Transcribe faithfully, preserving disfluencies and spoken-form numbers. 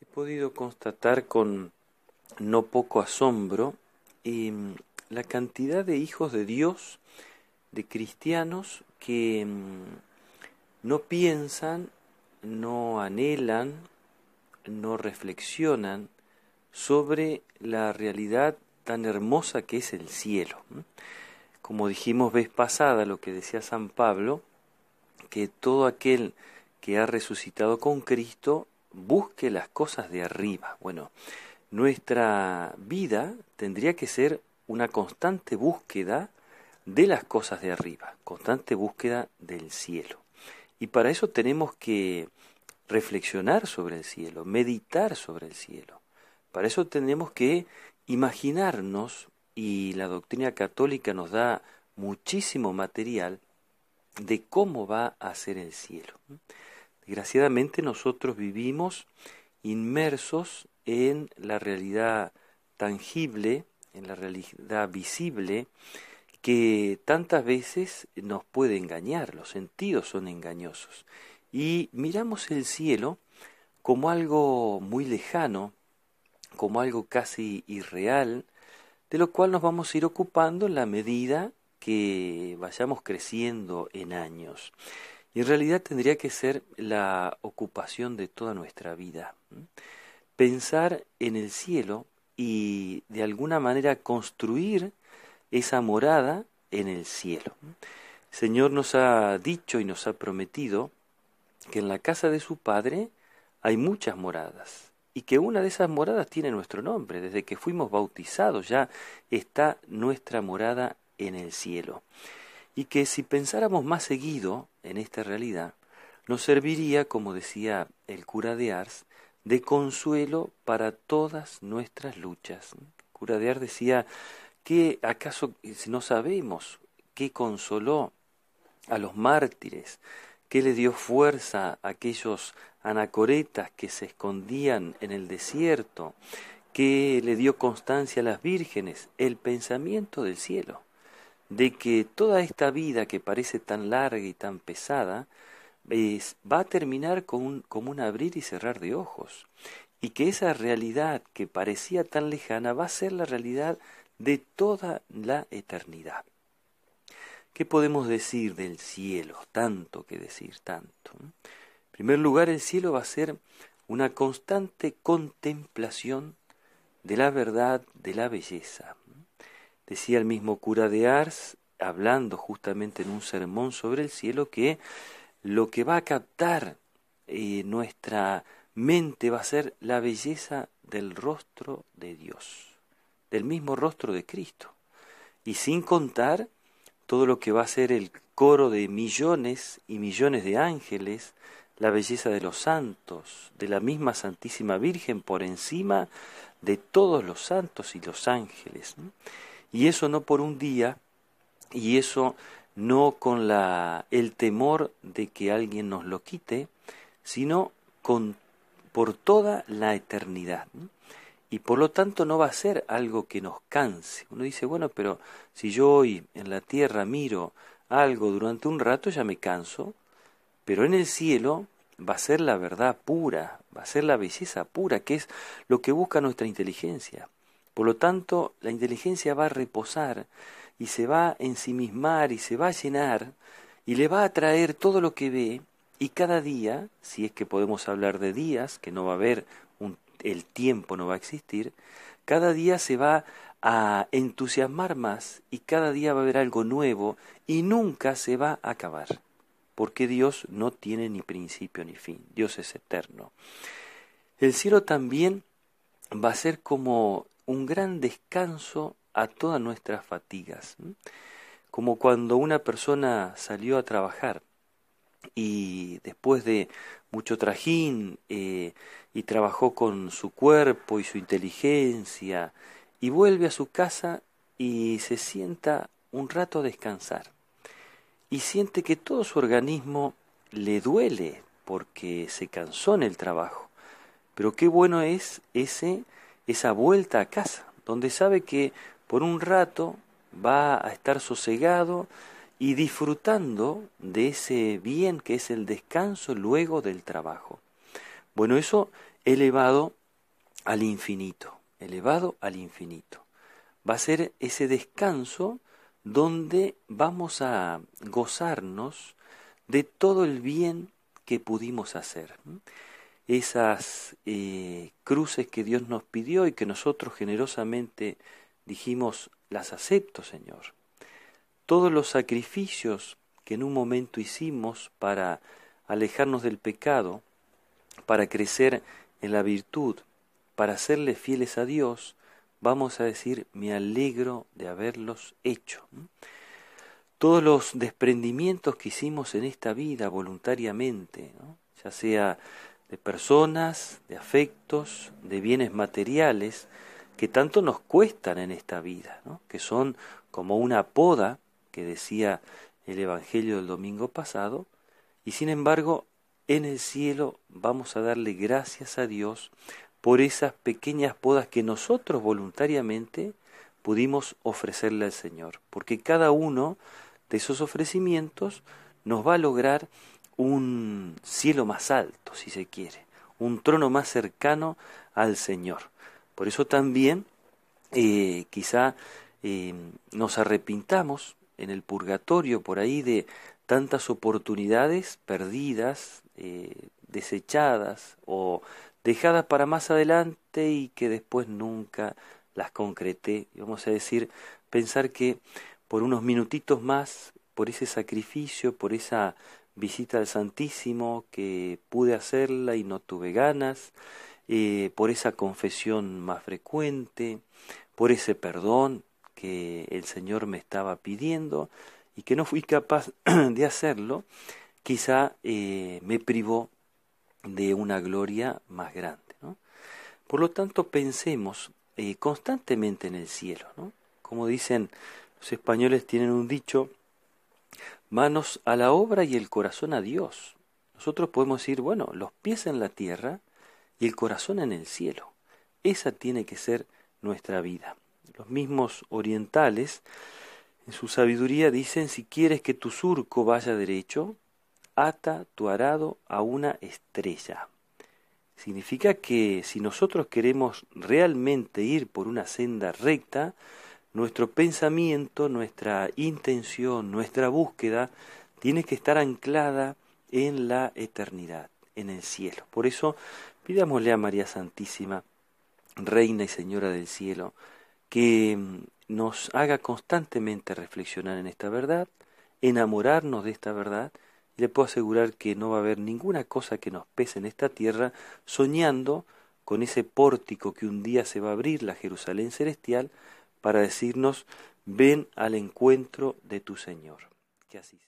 podido constatar con no poco asombro eh, la cantidad de hijos de Dios, de cristianos que mm, no piensan, no anhelan, no reflexionan sobre la realidad tan hermosa que es el cielo. Como dijimos vez pasada, lo que decía San Pablo, que todo aquel que ha resucitado con Cristo busque las cosas de arriba. Bueno, nuestra vida tendría que ser una constante búsqueda de las cosas de arriba, constante búsqueda del cielo. Y para eso tenemos que reflexionar sobre el cielo, meditar sobre el cielo. Para eso tenemos que imaginarnos, y la doctrina católica nos da muchísimo material de cómo va a ser el cielo. Desgraciadamente nosotros vivimos inmersos en la realidad tangible, en la realidad visible, que tantas veces nos puede engañar, los sentidos son engañosos. Y miramos el cielo como algo muy lejano, como algo casi irreal, de lo cual nos vamos a ir ocupando en la medida que vayamos creciendo en años. Y en realidad tendría que ser la ocupación de toda nuestra vida. Pensar en el cielo y de alguna manera construir esa morada en el cielo. El Señor nos ha dicho y nos ha prometido que en la casa de su Padre hay muchas moradas y que una de esas moradas tiene nuestro nombre. Desde que fuimos bautizados ya está nuestra morada en el cielo. Y que si pensáramos más seguido en esta realidad, nos serviría, como decía el cura de Ars, de consuelo para todas nuestras luchas. El cura de Ars decía que acaso no sabemos qué consoló a los mártires, qué le dio fuerza a aquellos anacoretas que se escondían en el desierto, qué le dio constancia a las vírgenes, el pensamiento del cielo, de que toda esta vida que parece tan larga y tan pesada es, va a terminar con un, como un abrir y cerrar de ojos, y que esa realidad que parecía tan lejana va a ser la realidad de toda la eternidad. ¿Qué podemos decir del cielo? Tanto que decir, tanto. En primer lugar, el cielo va a ser una constante contemplación de la verdad, de la belleza. Decía el mismo cura de Ars, hablando justamente en un sermón sobre el cielo, que lo que va a captar eh, nuestra mente va a ser la belleza del rostro de Dios, del mismo rostro de Cristo, y sin contar todo lo que va a ser el coro de millones y millones de ángeles, la belleza de los santos, de la misma Santísima Virgen por encima de todos los santos y los ángeles. Y eso no por un día, y eso no con la, el temor de que alguien nos lo quite, sino con, por toda la eternidad. Y por lo tanto no va a ser algo que nos canse. Uno dice, bueno, pero si yo hoy en la tierra miro algo durante un rato ya me canso, pero en el cielo va a ser la verdad pura, va a ser la belleza pura, que es lo que busca nuestra inteligencia. Por lo tanto, la inteligencia va a reposar y se va a ensimismar y se va a llenar y le va a traer todo lo que ve, y cada día, si es que podemos hablar de días, que no va a haber un el tiempo no va a existir, cada día se va a entusiasmar más y cada día va a haber algo nuevo y nunca se va a acabar, porque Dios no tiene ni principio ni fin, Dios es eterno. El cielo también va a ser como un gran descanso a todas nuestras fatigas, como cuando una persona salió a trabajar y después de mucho trajín eh, y trabajó con su cuerpo y su inteligencia y vuelve a su casa y se sienta un rato a descansar y siente que todo su organismo le duele porque se cansó en el trabajo, pero qué bueno es ese esa vuelta a casa donde sabe que por un rato va a estar sosegado y disfrutando de ese bien que es el descanso luego del trabajo. Bueno, eso elevado al infinito, elevado al infinito. Va a ser ese descanso donde vamos a gozarnos de todo el bien que pudimos hacer. Esas eh, cruces que Dios nos pidió y que nosotros generosamente dijimos, las acepto, Señor. Todos los sacrificios que en un momento hicimos para alejarnos del pecado, para crecer en la virtud, para serle fieles a Dios, vamos a decir, me alegro de haberlos hecho. Todos los desprendimientos que hicimos en esta vida voluntariamente, ¿no? Ya sea de personas, de afectos, de bienes materiales, que tanto nos cuestan en esta vida, ¿no? Que son como una poda, que decía el Evangelio del domingo pasado, y sin embargo, en el cielo vamos a darle gracias a Dios por esas pequeñas podas que nosotros voluntariamente pudimos ofrecerle al Señor, porque cada uno de esos ofrecimientos nos va a lograr un cielo más alto, si se quiere, un trono más cercano al Señor. Por eso también eh, quizá eh, nos arrepintamos en el purgatorio por ahí de tantas oportunidades perdidas, eh, desechadas o dejadas para más adelante y que después nunca las concreté. Y vamos a decir, pensar que por unos minutitos más, por ese sacrificio, por esa visita al Santísimo que pude hacerla y no tuve ganas, eh, por esa confesión más frecuente, por ese perdón que el Señor me estaba pidiendo y que no fui capaz de hacerlo, quizá eh, me privó de una gloria más grande, ¿no? Por lo tanto, pensemos eh, constantemente en el cielo, ¿no? Como dicen los españoles, tienen un dicho, manos a la obra y el corazón a Dios. Nosotros podemos decir, bueno, los pies en la tierra y el corazón en el cielo. Esa tiene que ser nuestra vida. Los mismos orientales, en su sabiduría, dicen, si quieres que tu surco vaya derecho, ata tu arado a una estrella. Significa que si nosotros queremos realmente ir por una senda recta, nuestro pensamiento, nuestra intención, nuestra búsqueda tiene que estar anclada en la eternidad, en el cielo. Por eso pidámosle a María Santísima, Reina y Señora del cielo, que nos haga constantemente reflexionar en esta verdad, enamorarnos de esta verdad. Le puedo asegurar que no va a haber ninguna cosa que nos pese en esta tierra, soñando con ese pórtico que un día se va a abrir, la Jerusalén celestial, para decirnos, ven al encuentro de tu Señor. Que así sea.